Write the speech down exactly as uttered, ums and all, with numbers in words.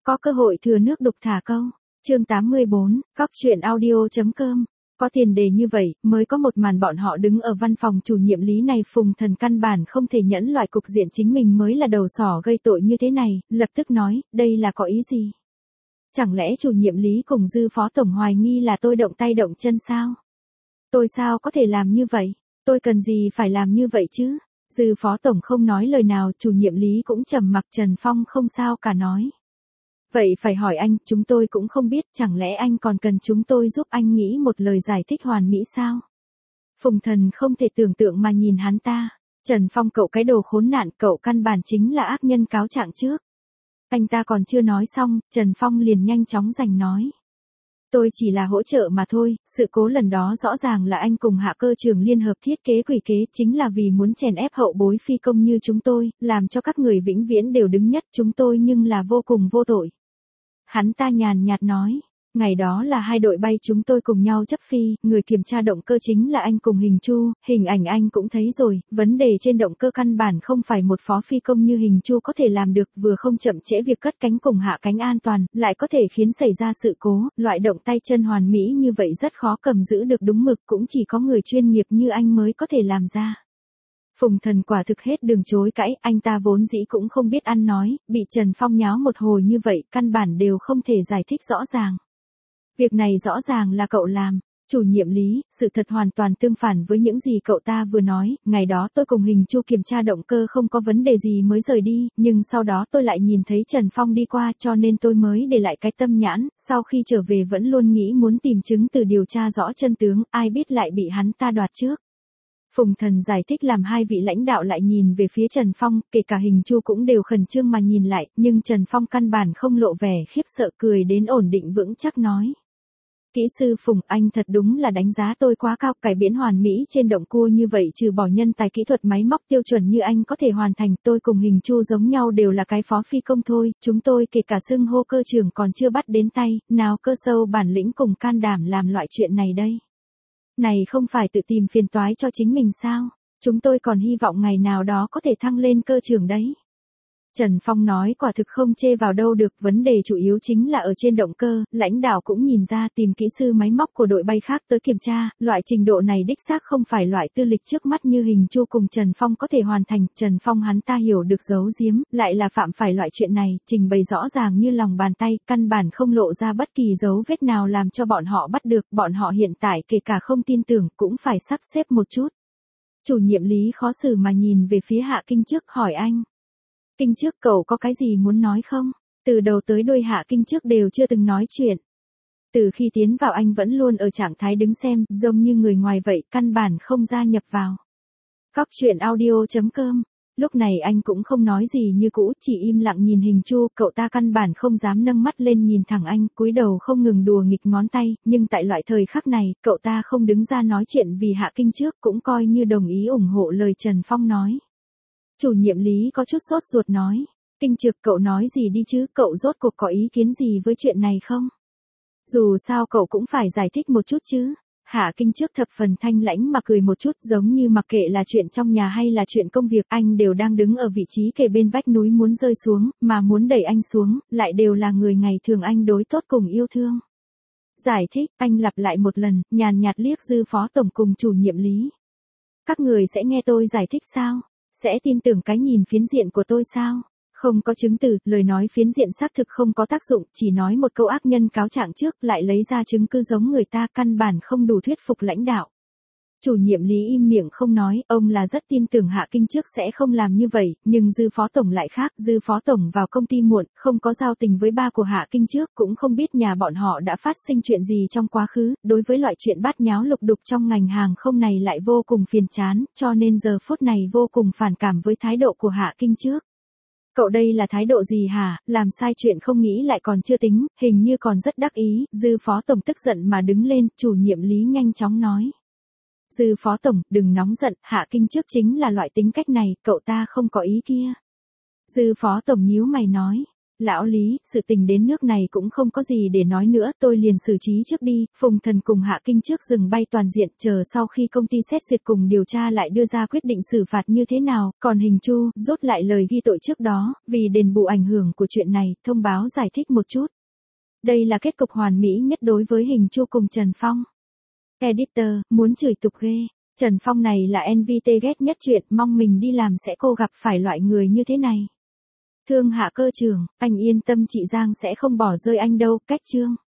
có cơ hội thừa nước đục thả câu. Chương tám mươi bốn, cóc truyện audio.com. Có tiền đề như vậy, mới có một màn bọn họ đứng ở văn phòng chủ nhiệm Lý này. Phùng Thần căn bản không thể nhẫn loại cục diện chính mình mới là đầu sỏ gây tội như thế này, lập tức nói, đây là có ý gì? Chẳng lẽ chủ nhiệm Lý cùng Dư phó tổng hoài nghi là tôi động tay động chân sao? Tôi sao có thể làm như vậy? Tôi cần gì phải làm như vậy chứ? Dư phó tổng không nói lời nào, chủ nhiệm Lý cũng trầm mặc. Trần Phong không sao cả nói. Vậy phải hỏi anh, chúng tôi cũng không biết, chẳng lẽ anh còn cần chúng tôi giúp anh nghĩ một lời giải thích hoàn mỹ sao? Phùng Thần không thể tưởng tượng mà nhìn hắn ta. Trần Phong, cậu cái đồ khốn nạn, cậu căn bản chính là ác nhân cáo trạng trước. Anh ta còn chưa nói xong, Trần Phong liền nhanh chóng giành nói. Tôi chỉ là hỗ trợ mà thôi, sự cố lần đó rõ ràng là anh cùng Hạ Cơ Trường liên hợp thiết kế quỷ kế, chính là vì muốn chèn ép hậu bối phi công như chúng tôi, làm cho các người vĩnh viễn đều đứng nhất chúng tôi nhưng là vô cùng vô tội. Hắn ta nhàn nhạt nói, ngày đó là hai đội bay chúng tôi cùng nhau chấp phi, người kiểm tra động cơ chính là anh cùng Hình Chu, hình ảnh anh cũng thấy rồi, vấn đề trên động cơ căn bản không phải một phó phi công như Hình Chu có thể làm được, vừa không chậm trễ việc cất cánh cùng hạ cánh an toàn, lại có thể khiến xảy ra sự cố, loại động tay chân hoàn mỹ như vậy rất khó cầm giữ được đúng mực, cũng chỉ có người chuyên nghiệp như anh mới có thể làm ra. Phùng Thần quả thực hết đường chối cãi, anh ta vốn dĩ cũng không biết ăn nói, bị Trần Phong nháo một hồi như vậy, căn bản đều không thể giải thích rõ ràng. Việc này rõ ràng là cậu làm. Chủ nhiệm Lý, sự thật hoàn toàn tương phản với những gì cậu ta vừa nói, ngày đó tôi cùng Hình Chu kiểm tra động cơ không có vấn đề gì mới rời đi, nhưng sau đó tôi lại nhìn thấy Trần Phong đi qua cho nên tôi mới để lại cái tâm nhãn, sau khi trở về vẫn luôn nghĩ muốn tìm chứng từ điều tra rõ chân tướng, ai biết lại bị hắn ta đoạt trước. Phùng Thần giải thích làm hai vị lãnh đạo lại nhìn về phía Trần Phong, kể cả Hình Chu cũng đều khẩn trương mà nhìn lại, nhưng Trần Phong căn bản không lộ vẻ khiếp sợ, cười đến ổn định vững chắc nói. Kỹ sư Phùng, anh thật đúng là đánh giá tôi quá cao, cải biến hoàn mỹ trên động cua như vậy trừ bỏ nhân tài kỹ thuật máy móc tiêu chuẩn như anh có thể hoàn thành, tôi cùng Hình Chu giống nhau đều là cái phó phi công thôi, chúng tôi kể cả xưng hô cơ trưởng còn chưa bắt đến tay, nào cơ sâu bản lĩnh cùng can đảm làm loại chuyện này đây. Này không phải tự tìm phiền toái cho chính mình sao, chúng tôi còn hy vọng ngày nào đó có thể thăng lên cơ trưởng đấy. Trần Phong nói quả thực không chê vào đâu được, vấn đề chủ yếu chính là ở trên động cơ, lãnh đạo cũng nhìn ra tìm kỹ sư máy móc của đội bay khác tới kiểm tra, loại trình độ này đích xác không phải loại tư lịch trước mắt như Hình Chu cùng Trần Phong có thể hoàn thành, Trần Phong hắn ta hiểu được giấu giếm, lại là phạm phải loại chuyện này, trình bày rõ ràng như lòng bàn tay, căn bản không lộ ra bất kỳ dấu vết nào làm cho bọn họ bắt được, bọn họ hiện tại kể cả không tin tưởng cũng phải sắp xếp một chút. Chủ nhiệm Lý khó xử mà nhìn về phía Hạ Kinh trước hỏi anh. Kinh trước, cậu có cái gì muốn nói không? Từ đầu tới đuôi Hạ Kinh trước đều chưa từng nói chuyện. Từ khi tiến vào anh vẫn luôn ở trạng thái đứng xem, giống như người ngoài vậy, căn bản không gia nhập vào. Cóc truyện audio.com. Lúc này anh cũng không nói gì như cũ, chỉ im lặng nhìn Hình Chu, cậu ta căn bản không dám nâng mắt lên nhìn thẳng anh, cúi đầu không ngừng đùa nghịch ngón tay, nhưng tại loại thời khắc này, cậu ta không đứng ra nói chuyện vì Hạ Kinh trước, cũng coi như đồng ý ủng hộ lời Trần Phong nói. Chủ nhiệm Lý có chút sốt ruột nói, Kinh Trực, cậu nói gì đi chứ, cậu rốt cuộc có ý kiến gì với chuyện này không? Dù sao cậu cũng phải giải thích một chút chứ. Hạ Kinh trước thập phần thanh lãnh mà cười một chút, giống như mặc kệ là chuyện trong nhà hay là chuyện công việc, anh đều đang đứng ở vị trí kề bên vách núi muốn rơi xuống, mà muốn đẩy anh xuống, lại đều là người ngày thường anh đối tốt cùng yêu thương. Giải thích, anh lặp lại một lần, nhàn nhạt liếc Dư phó tổng cùng chủ nhiệm Lý. Các người sẽ nghe tôi giải thích sao? Sẽ tin tưởng cái nhìn phiến diện của tôi sao? Không có chứng từ, lời nói phiến diện xác thực không có tác dụng, chỉ nói một câu ác nhân cáo trạng trước lại lấy ra chứng cứ giống người ta, căn bản không đủ thuyết phục lãnh đạo. Chủ nhiệm Lý im miệng không nói, ông là rất tin tưởng Hạ Kinh trước sẽ không làm như vậy, nhưng Dư phó tổng lại khác, Dư phó tổng vào công ty muộn, không có giao tình với ba của Hạ Kinh trước, cũng không biết nhà bọn họ đã phát sinh chuyện gì trong quá khứ, đối với loại chuyện bát nháo lục đục trong ngành hàng không này lại vô cùng phiền chán, cho nên giờ phút này vô cùng phản cảm với thái độ của Hạ Kinh trước. Cậu đây là thái độ gì hả, làm sai chuyện không nghĩ lại còn chưa tính, hình như còn rất đắc ý, Dư phó tổng tức giận mà đứng lên, chủ nhiệm Lý nhanh chóng nói. Dư phó tổng, đừng nóng giận, Hạ Kinh trước chính là loại tính cách này, cậu ta không có ý kia. Dư phó tổng nhíu mày nói, Lão Lý, sự tình đến nước này cũng không có gì để nói nữa, tôi liền xử trí trước đi, Phùng Thần cùng Hạ Kinh trước dừng bay toàn diện, chờ sau khi công ty xét duyệt cùng điều tra lại đưa ra quyết định xử phạt như thế nào, còn Hình Chu, rút lại lời ghi tội trước đó, vì đền bù ảnh hưởng của chuyện này, thông báo giải thích một chút. Đây là kết cục hoàn mỹ nhất đối với Hình Chu cùng Trần Phong. Editor, muốn chửi tục ghê. Trần Phong này là en vê tê ghét nhất chuyện, mong mình đi làm sẽ cô gặp phải loại người như thế này. Thương Hạ cơ trưởng, anh yên tâm chị Giang sẽ không bỏ rơi anh đâu, cách chương.